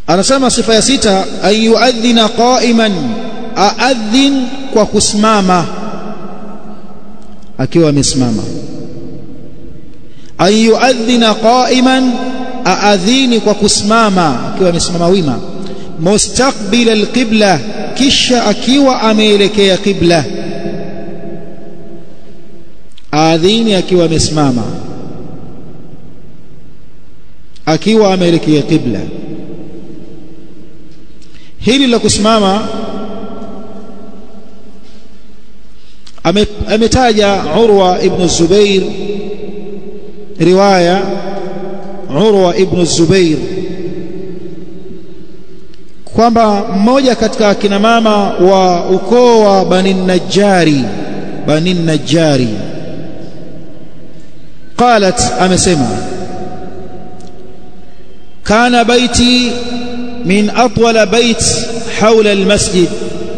Anasema sifa ya 6, ayuadhina qa'iman, aadhin kwa kusimama, akiwa amesimama. Ayuadhina qa'iman, aadhini kwa kusimama, akiwa amesimama wima. Mustaqbil alqibla, kisha akiwa ameelekea qibla. Aadhini akiwa amesimama, akiwa ameelekea qibla. Hili la kusimama ametaja Urwa ibn Zubair, riwaya Urwa ibn Zubair, kwamba mmoja katika kina mama wa ukoo wa Bani Najjari qalat, amesema kana baiti min atwala bait hawla almasjid,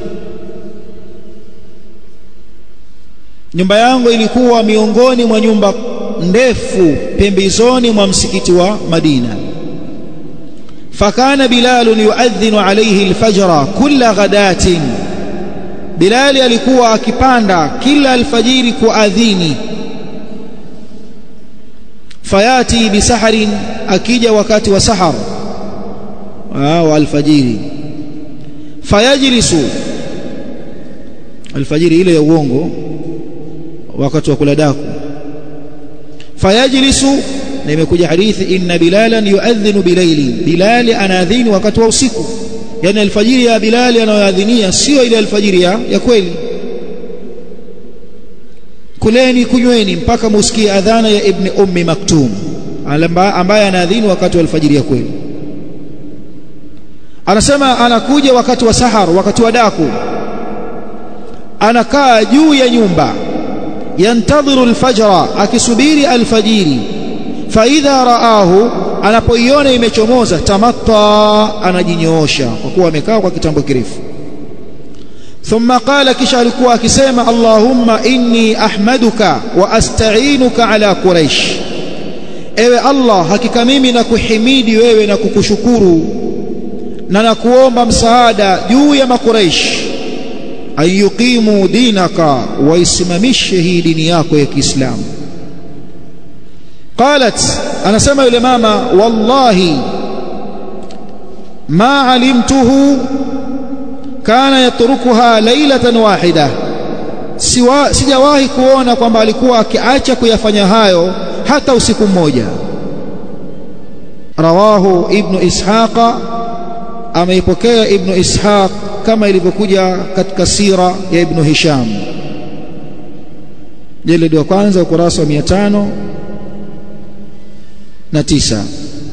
nyumba yangu ilikuwa miongoni mwa nyumba ndefu pembezoni mwa msikiti wa Madina. Fakana Bilal yuadhinu alayhi alfajra kulla ghadatin, Bilal alikuwa akipanda kila alfajiri kuadhini. Fayati bisaharin, akija wakati wa sahar wa alfajiri. Fayajlisu, alfajiri ile ya uongo, wakati wa kula daku. Fayajlisu, na imekuja hadithi inna Bilalan yuadhinu bilaili, Bilali anaadhini wakati wa usiku. Yani alfajiri ya Bilali anayoadhinia sio ile alfajiri ya kweli. Kuleni kunyweni mpaka musikie adhana ya Ibn Ummi Maktum, ambaye anaadhini wakati wa alfajiri ya kweli. Anasema anakuja wakati wa sahar, wakati wa daku, anakaa juu ya nyumba, yantadhiru alfajra, akisubiri alfajiri. Faidha raahu, anapoiona imechomoza, tamatta, anajinyoosha kwa kuwa amekaa kwa kitambo kirefu. Thumma qala, kisha alikuwa akisema Allahumma inni ahmaduka wa asta'inuka ala Quraish, ewe Allah, hakika mimi nakuhimidi wewe na kukushukuru na nakuomba msaada juu ya Makuraish. Ayuqimu dinaka, waisimamishe hii dini yako ya Kiislamu. Qalat, anasema yule mama, wallahi ma alimtuhu kana yatrukuha laylatan wahida, sijawahi kuona kwamba alikuwa akiacha kuyafanya hayo hata usiku mmoja. Rawahu Ibn Ishaqa, ameipokea Ibn Ishaq kama ilivyokuja katika sira ya Ibn Hisham, jildi ya kwanza ukurasa wa 509.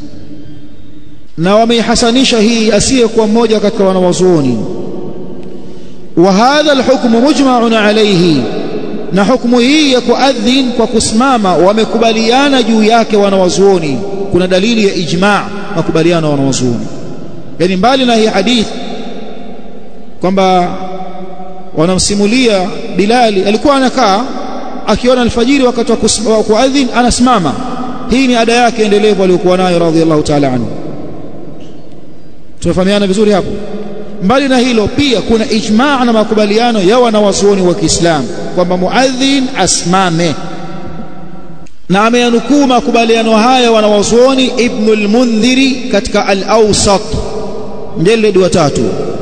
Na wameihasanisha hii asiyekuwa mmoja katika wanawazuoni. Wa hadha alhukmu mujma'un alayhi, na hukumu hii ya kuadhin kwa kusimama wamekubaliana juu yake wanawazuoni. Kuna dalili ya ijma', makubaliano wanawazuoni. Yani mbali na hii hadith kwamba wanamsimulia Bilali alikuwa anakaa akiona alfajiri wakati wa kuadhin anasimama, hii ni ada yake endelevu aliyokuwa nayo radhiallahu ta'ala anhu. Tunafahamiana vizuri hapo. Mbali na hilo pia kuna ijma' na makubaliano ya wanawazuoni wa Kiislamu kwamba muadhin asimame, na ameyanukuu makubaliano haya wanawazuoni Ibn al-Mundhiri katika al-Awsat mjeledi wa 3,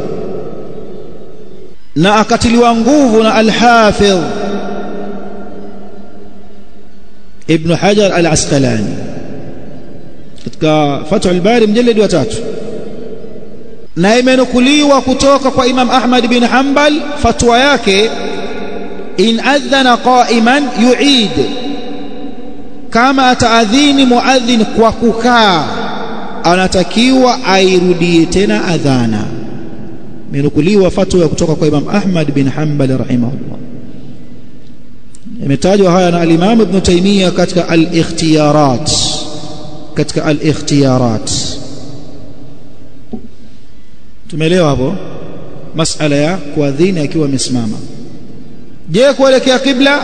na akatiliwa nguvu na al-Hafidh Ibn Hajar al-Asqalani katika Fathul Bari mjeledi wa 3, na imenukuliwa kutoka kwa Imam Ahmad bin Hanbal fatwa yake, in adhana qa'iman yu'id, kama ataadhini muadhin kwa kukaa anatakiwa airudie tena adhana. Imenukuliwa fatwa kutoka kwa Imam Ahmad bin Hanbal rahimahullah. Imetajwa haya na al-Imam Ibn Taymiyyah katika al-Ikhtiyarat. Tumeelewa hapo masala ya kuadhini akiwa amesimama. Je, kuelekea qibla?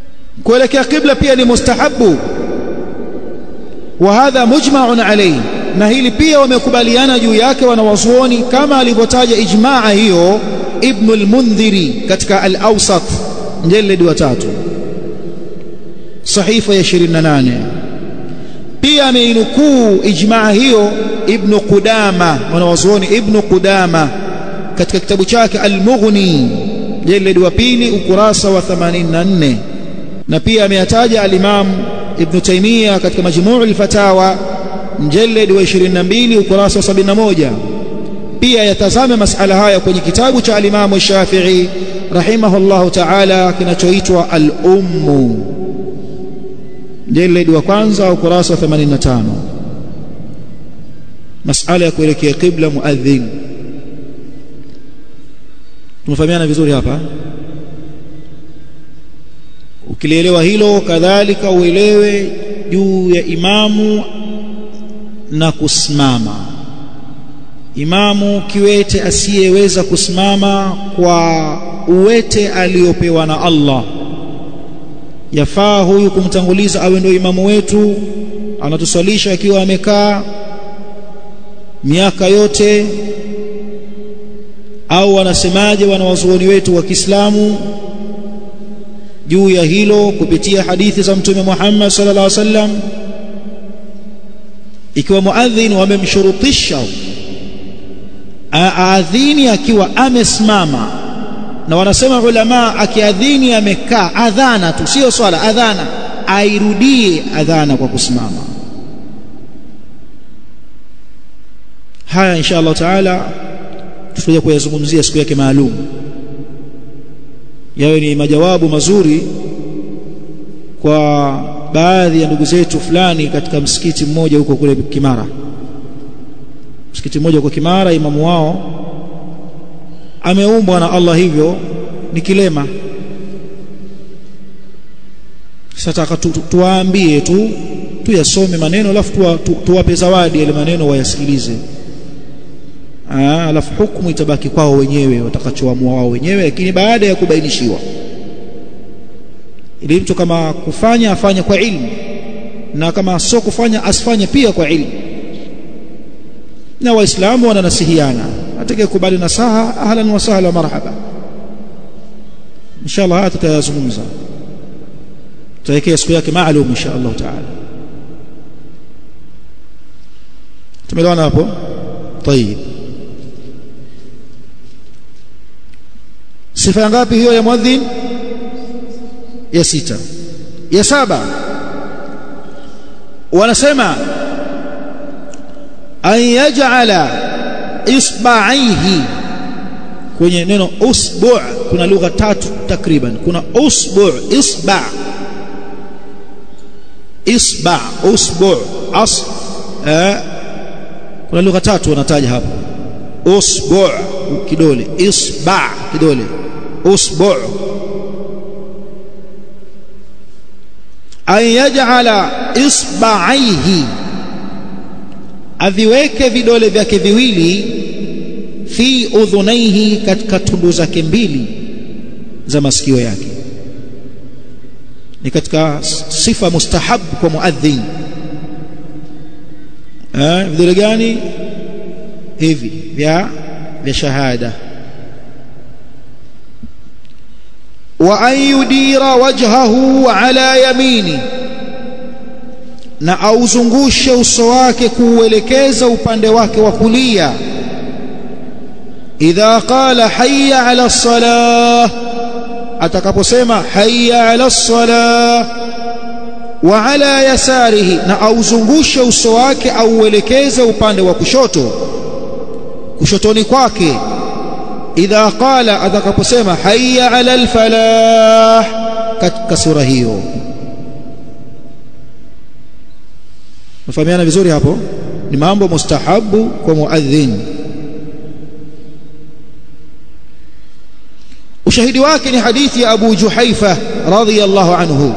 Kuelekea qibla pia ni mustahabu, wa hadha mujma'un alayhi, na hili pia wamekubaliana juu yake wanawazuoni kama alivyotaja ijmaa hiyo Ibn al-Mundhiri katika al-Awsat mjeledi wa 3 sahifa ya 28. pia ameinukuu ijmaa hiyo Ibn Qudama, wanawazuoni Ibn Qudama katika kitabu chake Al-Mughni mjeledi wa 2 ukurasa wa 84, na pia ameyataja al-Imam Ibn Taymiyyah katika Majmu' al-Fatawa mjeledi wa 22 ukurasa wa 71. pia yatazame masala haya kwenye kitabu cha al-Imam Shafi'i rahimahullahu ta'ala kinachoitwa Al-Ummu mjeledi wa 1 ukurasa wa 85, masala ya kuelekea qibla muadhin. Tumefahamiana vizuri hapa? Ukilielewa hilo, kadhalika uelewe juu ya imamu na kusimama. Imamu kiwete asiyeweza kusimama kwa uwete aliopewa na Allah, yafaa huyu kumtanguliza awe ndio imamu wetu, anatuswalisha akiwa amekaa miaka yote, au wanasemaje wanawazuoni wetu wa Kiislamu juu ya hilo kupitia hadithi za Mtume Muhammad sallallahu alaihi wasallam? Ikiwa muadhin wamemshurutisha aadhini akiwa amesimama, na wanasema ulama akiadhini amekaa, adhana tu sio swala, adhana airudie adhana kwa kusimama. Haya insha Allah taala tutakuja kuyazungumzia siku yake maalum, yawe ni majawabu mazuri kwa baadhi ya ndugu zetu fulani katika msikiti mmoja huko kule Kimara. Msikiti mmoja huko Kimara, imamu wao ameumbwa na Allah hivyo ni kilema. Sasa tuwaambie tu tuyasome maneno, alafu tuwape zawadi ile maneno wayasikilize, alafu hukumu itabaki kwao wenyewe, watakachoamua wao wenyewe, lakini baada ya kubainishiwa. Ili mtu kama kufanya afanye kwa ilmu, na kama sio kufanya asifanye pia kwa ilmu. Na waislamu wananasihiana, atakayekubali nasaha ahlan wa sahlan marhaba. Inshallah hata tutayazungumza, tutawekea siku yake maalum inshallah taala. Tumeelewana hapo? Tayeb. Sifa ngapi hiyo ya muadhin? Ya 6. Ya 7 wanasema an yaj'ala isba'aihi. Kwenye neno usbu' kuna lugha 3 takriban. Kuna usbu', isba', usbu', kuna lugha 3 wanataja hapo. Usbu' kidole, isba' kidole, usbu'. An yaj'ala isba'aihi, aviweke vidole vyake viwili, fi udhunaihi, katika tundu zake mbili za masikio yake. Ni katika sifa mustahab kwa muadhin. Vidole gani? Hivi vya shahada. Wa an yudira wajhahu ala yamini, na auzungushe uso wake kuuelekeza upande wake wa kulia. Idha qala hayya ala salah, atakaposema hayya ala salah. Wa ala yasarihi, na auzungushe uso wake auelekeze upande wa kushoto, kushotoni kwake. Idha qala, atakaposema hayya ala alfalah, katika sura hiyo. Mfahamiana vizuri hapo? Ni mambo mustahabu kwa muadhin. Ushahidi wake ni hadithi ya Abu Juhaifa radhiyallahu anhu.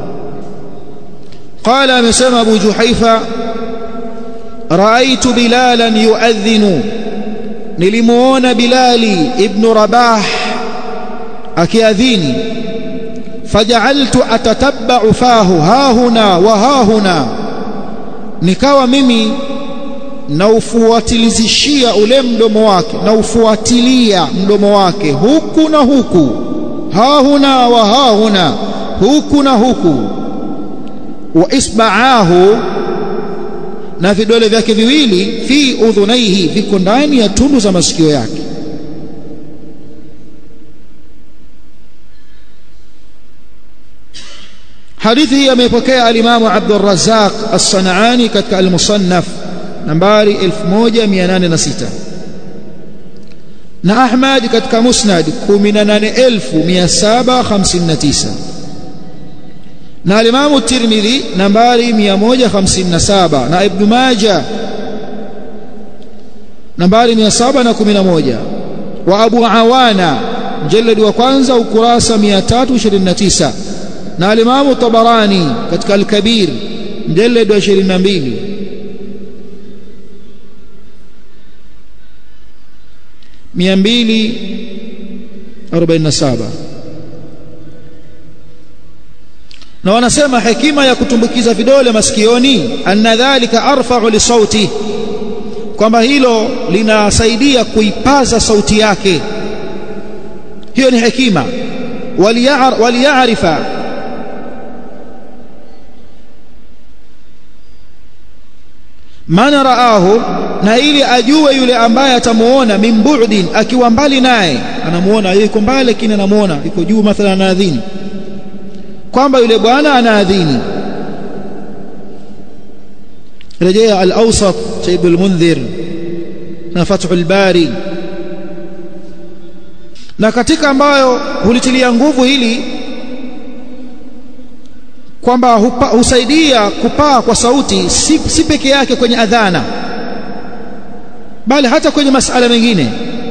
قال amesema Abu Juhaifa, raaitu Bilalan yuadhinu, nilimuona Bilali ibn Rabah akiadhini. Faja'altu atatabba'u fahu hahuna wa hahuna, nikawa mimi na ufuatilizishia ule mdomo wake, na ufuatilia mdomo wake huku na huku, hahuna wa hahuna, huku na huku. Wa isba'ahu, na vidole vyake viwili, fi udhunaihi, viko ndani ya tundu za masikio yake. Hadithi hii amepokea al-Imam Abdul Razzaq As-San'ani katika al-Musannaf nambari 1806, na Ahmad katika Musnad 18759, na al-Imam Tirmidhi nambari 157, na Ibn Majah nambari 711, wa Abu Awana mjaladi wa kwanza ukurasa 329, na al-Imam Tabarani katika al-Kabir mjaladi wa 22, mia 247. Na wanasema hekima ya kutumbukiza vidole masikioni, anna dhalika arfa'u li sauti, kwamba hilo linasaidia kuipaza sauti yake. Hiyo ni hekima. Waliya'rifa man raahu, na ili ajue yule ambaye atamuona, min bu'din, akiwa mbali naye, anamuona yuko mbali lakini anamuona yuko juu, mathalan anaadhini, kwamba yule bwana anaadhini. Rejea al-Awsat cha Ibn al-Mundhir na Fathul Bari. Na katika ambayo hulitilia nguvu hili kwamba husaidia kupaa kwa sauti, si peke yake kwenye adhana, bali hata kwenye masala mengine.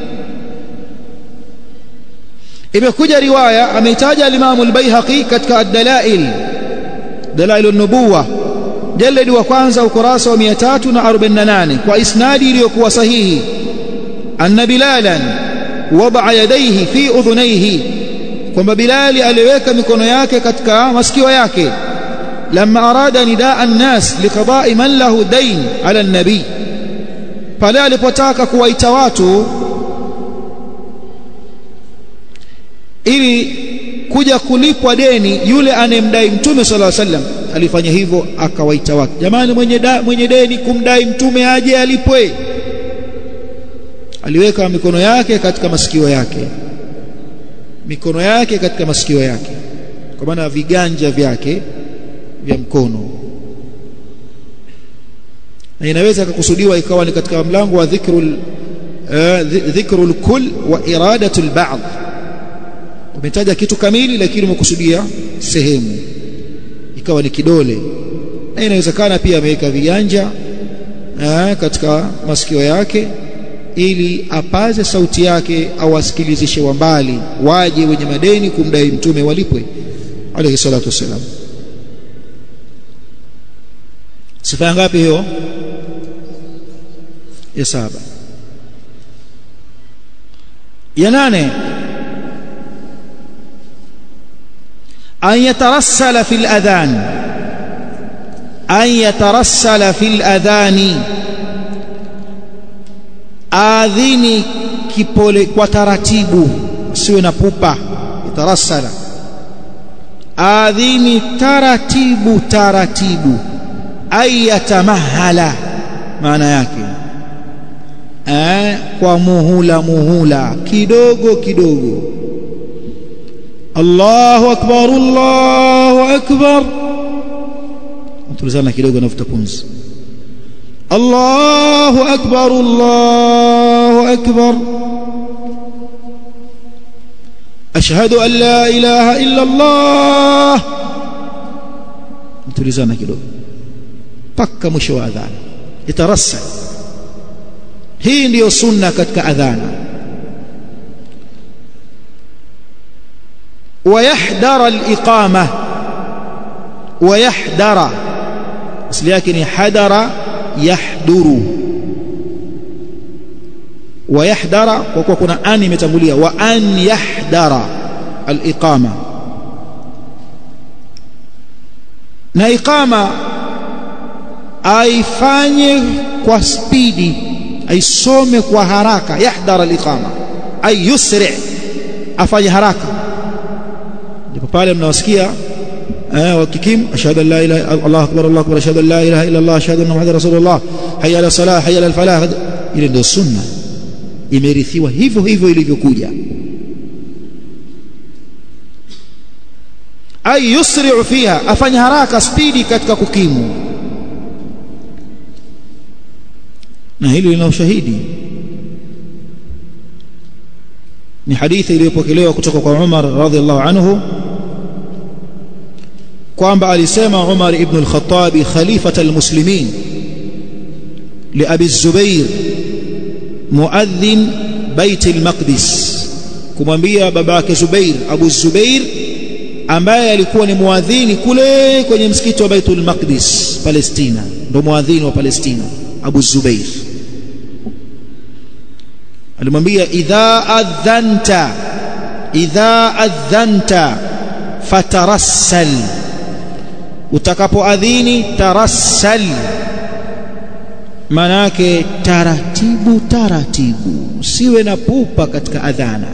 Imekuja riwaya, ameitaja al-Imam al-Baihaqi katika ad-Dalail, Dalail an-Nubuwah jaladi wa kwanza ukurasa wa 348, kwa isnadi iliyokuwa sahihi, anna Bilalan wada'a yadayhi fi udhunayhi, kwamba Bilali aliweka mikono yake katika masikio yake, lamma arada nidaa an-nas liqada'i man lahu dayn ala an-nabi, pale alipotaka kuwaita watu ili kuja kulipwa deni yule anemdai Mtume sallallahu alaihi wasallam. Alifanya hivyo, akawaita watu, jamani, mwenye deni kumdai Mtume aje alipwe. Aliweka mikono yake katika masikio yake, mikono yake katika masikio yake, kwa maana viganja vyake vya mkono. Na inaweza kukusudiwa ikawa ni katika mlango wa dhikrul kull wa iradatul ba'd. Umetaja kitu kamili lakini umekusudia sehemu, ikawa ni kidole. Na inawezekana pia ameweka viganja katika masikio yake ili apaze sauti yake, au asikilizishe wa mbali waje wenye madeni kumdai Mtume walipwe alayhi salatu wasalam. Sifa ngapi hiyo? Ya 7. Ya 8, an yatarassala fil adhan, an yatarassala fil adhani, adhini kipole kwa taratibu, siwe na pupa. Yatarassala, adhini taratibu taratibu, ayatamahala, maana yake kwa muhula kidogo kidogo. Allahu akbar, Allahu akbar, mtulizana kidogo, nafuta pumzi. Allahu akbar, Allahu akbar, ashhadu an la ilaha illa Allah, mtulizana kidogo paka mwisho wa adhana. Itarassal, hii ndiyo sunna katika adhana. ويحدر الإقامة, ويحدر asili yake ni hadara yahduru, ويحدر kwa kuwa kuna an imetangulia, wa an yahdara al-iqama. Na iqama aifanye kwa spidi, aisome kwa haraka. Yahdhar al-iqama ay yusri, afanye haraka. Ndipo pale mnawasikia wakikim ashhadu an la ilaha Allahu akbar Allahu akbar ashhadu an la ilaha illa Allah ashhadu anna Muhammadar rasulullah hayya ala salah hayya ala falah. Ile ndio sunna, imerithiwa hivyo hivyo ilivyokuja. Ay yusri'u fiha, afanye haraka, spidi katika kukimu. Na hili lina ushahidi, ni hadithi iliyopokelewa kutoka kwa Umar radhiallahu anhu kwamba alisema Umar ibn al-Khattab khalifata al-muslimin li Abi Zubair muadhin Bait al-Maqdis, kumwambia babake Zubair, Abu Zubair ambaye alikuwa ni muadhini kule kwenye msikiti wa Baitul Maqdis Palestina, ndo muadhini wa Palestina. Abu Zubair alimwambia idha adhanta fatarassal, utakapoadhini tarassal, manake taratibu taratibu, siwe na pupa katika adhana.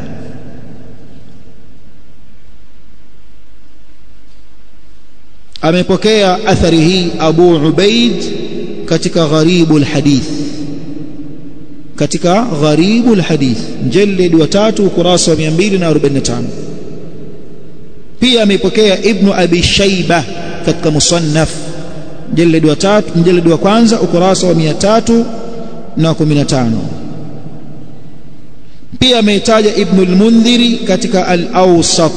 Amepokea athari hii Abu Ubaid katika Gharibul Hadith, katika Gharibul Hadith mjalid wa 3 ukurasa wa 245. Pia amepokea Ibn Abi Shayba katika Musannaf mjalid wa 3 mjalid wa kwanza ukurasa wa 315. Pia ameitaja Ibn al-Mundhiri katika Al-Awsat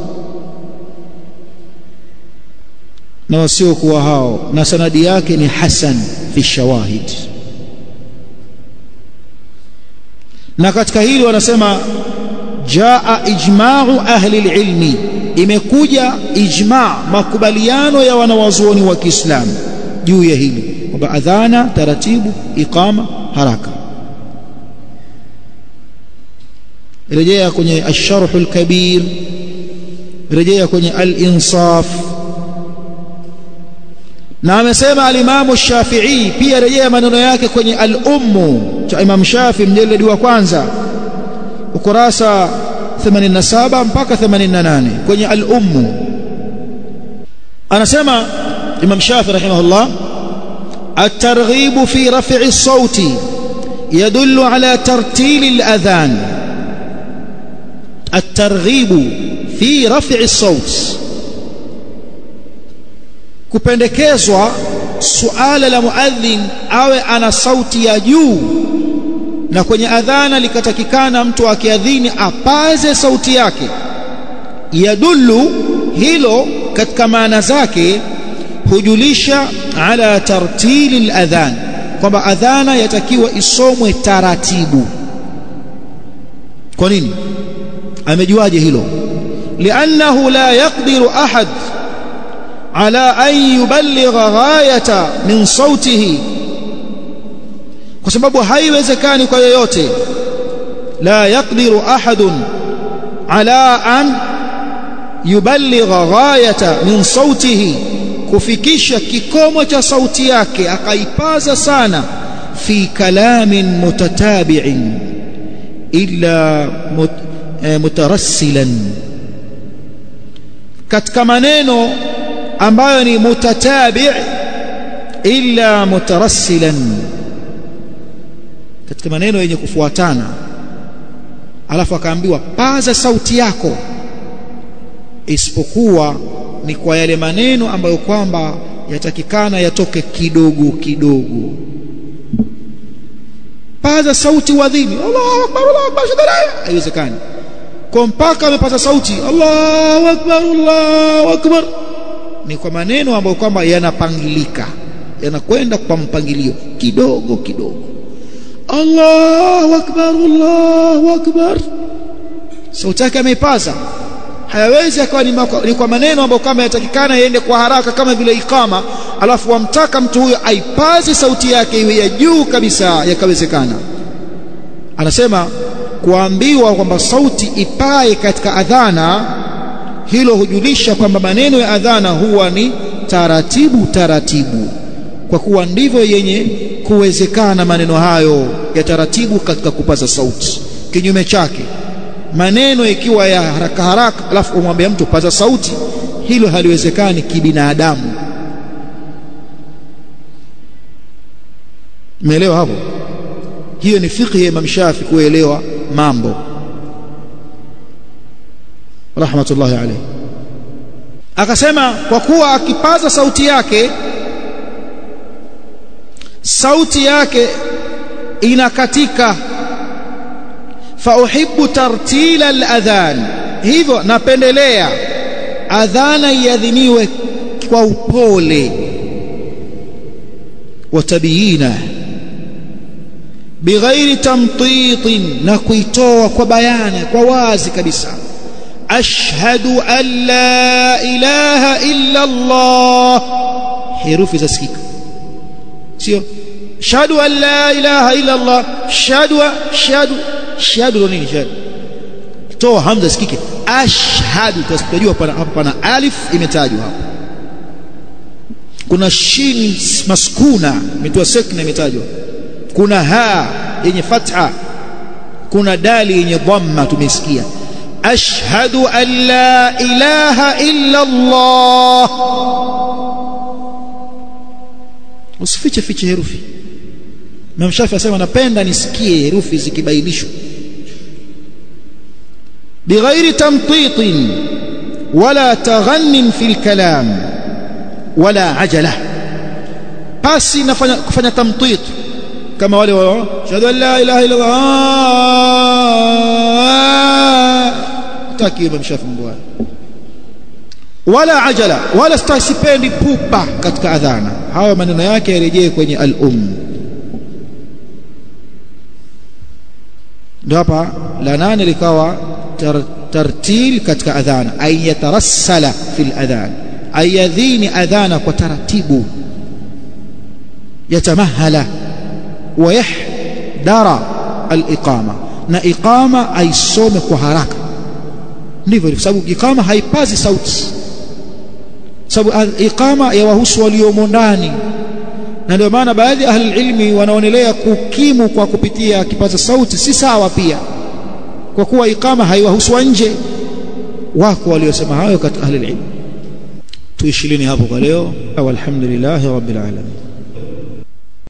na wasio kuwa hao, na sanadi yake ni hasan fi shawahid. Na katika hili wanasema jaa ijma'u ahli al-ilmi, imekuja ijma', makubaliano ya wanawazuoni wa Kiislamu juu ya hili kwamba adhana taratibu, iqama haraka. Rejea kwenye ash-Sharh al-Kabir, rejea kwenye al-Insaf. Na amesema al-Imam Shafi'i, pia rejea maneno yake kwenye al-Ummu cha Imam Shafi mjalidi wa kwanza ukurasa 87 mpaka 88 kwenye al-Ummu. Anasema Imam Shafi rahimahullah, at-targhib fi raf'i as-sawti yadullu ala tartil al-adhan. At-targhib fi raf'i as-sawt, kupendekezwa suala la muadhin awe ana sauti ya juu, na kwenye adhana likatakikana mtu akiadhini apaze sauti yake. Yadullu, hilo katika maana zake hujulisha ala tartili al-adhan, kwamba adhana yatakiwa isomwe taratibu. Kwa nini? Amejuaje hilo? Li'annahu la yaqdiru ahad ala an yuballigha ghayata min sautihi, kwa sababu haiwezekani kwa yoyote. La yaqdiru ahadun ala an yuballigha ghayata min sautihi, kufikisha kikomo cha sauti yake akaipaza sana. Fi kalamin mutatabi'in illa mutarassilan, katika maneno ambayo ni mutatabi' illa mutarassilan, katika maneno yenye kufuatana. Alafu akaambiwa paza sauti yako, isipokuwa ni kwa yale maneno ambayo kwamba yatakikana yatoke kidogo kidogo. Paza sauti wadhini Allahu akbar Allahu akbar, haiwezekani kwa mpaka amepaza sauti Allahu akbar Allahu akbar. Ni kwa maneno ambayo kwamba yanapangilika, yanakwenda kwa mpangilio kidogo kidogo. Allahu akbar Allahu akbar, sauti yake ameipaza. Hayawezi akawa ni kwa maneno ambayo kama yatakikana yaende kwa haraka kama vile iqama, alafu wamtaka mtu huyo aipaze sauti yake iwe ya juu kabisa, yakawezekana. Anasema kuambiwa kwamba sauti ipae katika adhana, hilo hujulisha kwamba maneno ya adhana huwa ni taratibu taratibu, kwa kuwa ndivyo yenye kuwezekana maneno hayo ya taratibu katika kupaza sauti. Kinyume chake, maneno ikiwa ya haraka haraka alafu umwambie mtu paza sauti, hilo haliwezekani kibinadamu. Umeelewa hapo? Hiyo ni fiqh ya Imam Shafi, kuelewa mambo rahmatullahi alayhi. Akasema kwa kuwa akipaza sauti yake inakatika, fa uhibbu tartila al-adhan, hivyo napendelea adhana iadhiniwe kwa upole, wa tabyina bighairi tamtitin, na kuitoa kwa bayana, kwa wazi kabisa. Ashhadu an la ilaha illa Allah, herufi zasikika, sio shahadu an la ilaha illa Allah. Shahadu nini? Shahadu toa hamza sikike. Ashhadu, tutajua hapa pana alif imetajwa hapa, kuna shin maskuna imetoa sakna imetajwa, kuna ha yenye fatha, kuna dali yenye dhamma tumesikia. Ashhadu an la ilaha illa Allah. Usifiche herufi. Imam Shafi asema napenda nisikie herufi zikibainishwa. Bighairi tamtitin wala taghannin fil kalam wala ajala, pasi kufanya tamtit kama wale wao shahadu an la ilaha illa Allah, taki Imam Shafi mbwa. Wala ajala, wala stasipendi pupa katika adhana. Hayo maneno yake yarejee kwenye ndio hapa la nane likawa tartil katika adhana, ay yatarassala fil adhan, ay yadhini adhana kwa taratibu, yatamahala wa yahdara al-iqama, na iqama aisome kwa haraka. Ndivyo kwa sababu iqama haipazi sauti, sababu iqama yawahusu waliomo ndani, na ndio maana baadhi ya ahli ilmi wanaonelea kukimu kwa kupitia kipaza sauti si sawa pia, kwa kuwa iqama haiwahusu nje. Wako waliosema hayo katika ahli ilmi. Tuishilini hapo kwa leo. Alhamdulillah rabbil alamin.